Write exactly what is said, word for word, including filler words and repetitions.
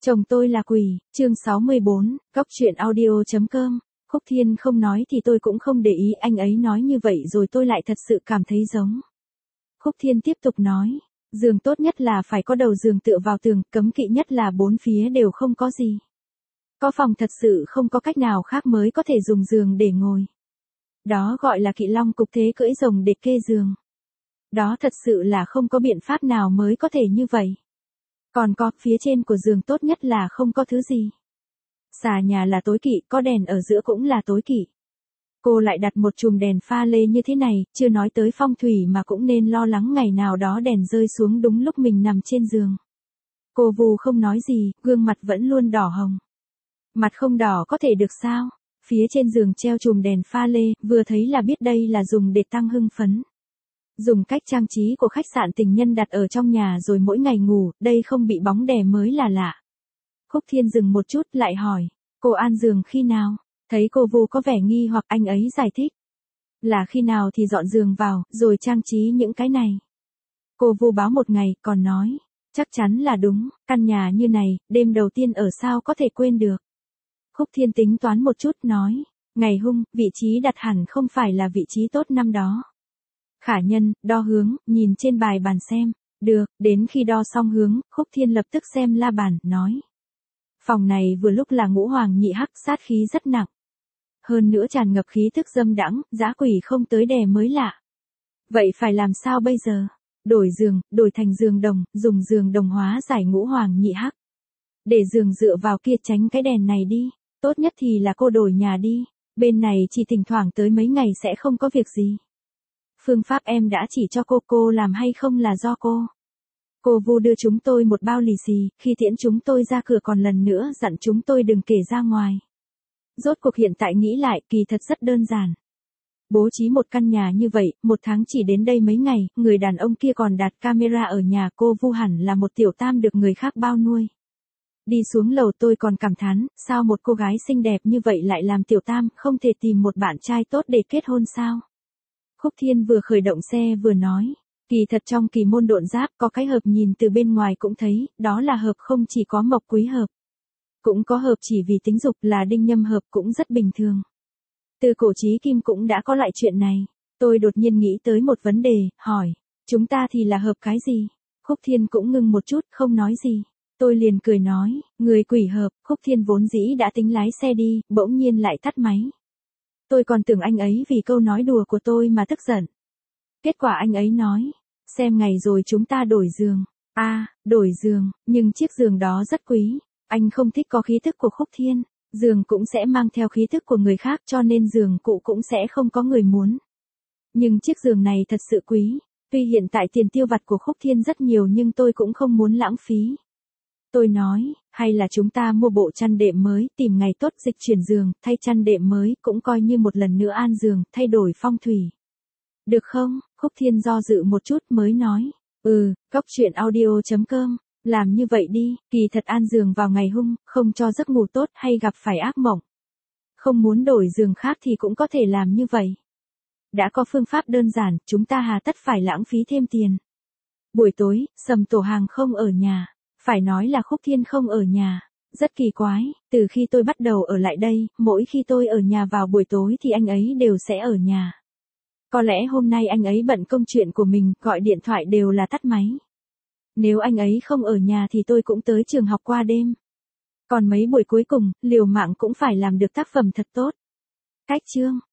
Chồng tôi là quỷ, chương sáu mươi bốn, góc chuyện audio.com. Khúc Thiên không nói thì tôi cũng không để ý, anh ấy nói như vậy rồi tôi lại thật sự cảm thấy giống. Khúc Thiên tiếp tục nói, giường tốt nhất là phải có đầu giường tựa vào tường, cấm kỵ nhất là bốn phía đều không có gì. Có phòng thật sự không có cách nào khác mới có thể dùng giường để ngồi. Đó gọi là kỵ long cục thế cưỡi rồng để kê giường. Đó thật sự là không có biện pháp nào mới có thể như vậy. Còn có, phía trên của giường tốt nhất là không có thứ gì. Xà nhà là tối kỵ, có đèn ở giữa cũng là tối kỵ. Cô lại đặt một chùm đèn pha lê như thế này, chưa nói tới phong thủy mà cũng nên lo lắng ngày nào đó đèn rơi xuống đúng lúc mình nằm trên giường. Cô Vu không nói gì, gương mặt vẫn luôn đỏ hồng. Mặt không đỏ có thể được sao? Phía trên giường treo chùm đèn pha lê, vừa thấy là biết đây là dùng để tăng hưng phấn. Dùng cách trang trí của khách sạn tình nhân đặt ở trong nhà rồi mỗi ngày ngủ, đây không bị bóng đè mới là lạ. Khúc Thiên dừng một chút lại hỏi, cô an giường khi nào? Thấy cô Vu có vẻ nghi hoặc anh ấy giải thích. Là khi nào thì dọn giường vào, rồi trang trí những cái này. Cô Vu báo một ngày, còn nói, chắc chắn là đúng, căn nhà như này, đêm đầu tiên ở sao có thể quên được. Khúc Thiên tính toán một chút nói, ngày hung, vị trí đặt hẳn không phải là vị trí tốt năm đó. Khả nhân, đo hướng, nhìn trên bài bàn xem. Được, đến khi đo xong hướng, Khúc Thiên lập tức xem la bàn, nói. Phòng này vừa lúc là ngũ hoàng nhị hắc, sát khí rất nặng. Hơn nữa tràn ngập khí tức dâm đãng, dã quỷ không tới đè mới lạ. Vậy phải làm sao bây giờ? Đổi giường, đổi thành giường đồng, dùng giường đồng hóa giải ngũ hoàng nhị hắc. Để giường dựa vào kia tránh cái đèn này đi. Tốt nhất thì là cô đổi nhà đi. Bên này chỉ thỉnh thoảng tới mấy ngày sẽ không có việc gì. Phương pháp em đã chỉ cho cô, cô làm hay không là do cô. Cô Vu đưa chúng tôi một bao lì xì, khi tiễn chúng tôi ra cửa còn lần nữa dặn chúng tôi đừng kể ra ngoài. Rốt cuộc hiện tại nghĩ lại, kỳ thật rất đơn giản. Bố trí một căn nhà như vậy, một tháng chỉ đến đây mấy ngày, người đàn ông kia còn đặt camera ở nhà, cô Vu hẳn là một tiểu tam được người khác bao nuôi. Đi xuống lầu tôi còn cảm thán, sao một cô gái xinh đẹp như vậy lại làm tiểu tam, không thể tìm một bạn trai tốt để kết hôn sao? Khúc Thiên vừa khởi động xe vừa nói, kỳ thật trong kỳ môn độn giáp có cái hợp nhìn từ bên ngoài cũng thấy, đó là hợp không chỉ có mộc quý hợp. Cũng có hợp chỉ vì tính dục là đinh nhâm hợp cũng rất bình thường. Từ cổ chí kim cũng đã có loại chuyện này. Tôi đột nhiên nghĩ tới một vấn đề, hỏi, chúng ta thì là hợp cái gì? Khúc Thiên cũng ngưng một chút, không nói gì. Tôi liền cười nói, người quỷ hợp. Khúc Thiên vốn dĩ đã tính lái xe đi, bỗng nhiên lại tắt máy. Tôi còn tưởng anh ấy vì câu nói đùa của tôi mà tức giận. Kết quả anh ấy nói, xem ngày rồi chúng ta đổi giường. A, à, đổi giường, nhưng chiếc giường đó rất quý. Anh không thích có khí thức của Khúc Thiên. Giường cũng sẽ mang theo khí thức của người khác cho nên giường cụ cũng sẽ không có người muốn. Nhưng chiếc giường này thật sự quý. Tuy hiện tại tiền tiêu vặt của Khúc Thiên rất nhiều nhưng tôi cũng không muốn lãng phí. Tôi nói, hay là chúng ta mua bộ chăn đệm mới, tìm ngày tốt dịch chuyển giường, thay chăn đệm mới, cũng coi như một lần nữa an giường, thay đổi phong thủy. Được không? Khúc Thiên do dự một chút mới nói, ừ, góc chuyện audio.com, làm như vậy đi, kỳ thật an giường vào ngày hung, không cho giấc ngủ tốt hay gặp phải ác mộng. Không muốn đổi giường khác thì cũng có thể làm như vậy. Đã có phương pháp đơn giản, chúng ta hà tất phải lãng phí thêm tiền. Buổi tối, Sầm Tổ Hàng không ở nhà. Phải nói là Khúc Thiên không ở nhà. Rất kỳ quái, từ khi tôi bắt đầu ở lại đây, mỗi khi tôi ở nhà vào buổi tối thì anh ấy đều sẽ ở nhà. Có lẽ hôm nay anh ấy bận công chuyện của mình, gọi điện thoại đều là tắt máy. Nếu anh ấy không ở nhà thì tôi cũng tới trường học qua đêm. Còn mấy buổi cuối cùng, liều mạng cũng phải làm được tác phẩm thật tốt. Cách chương.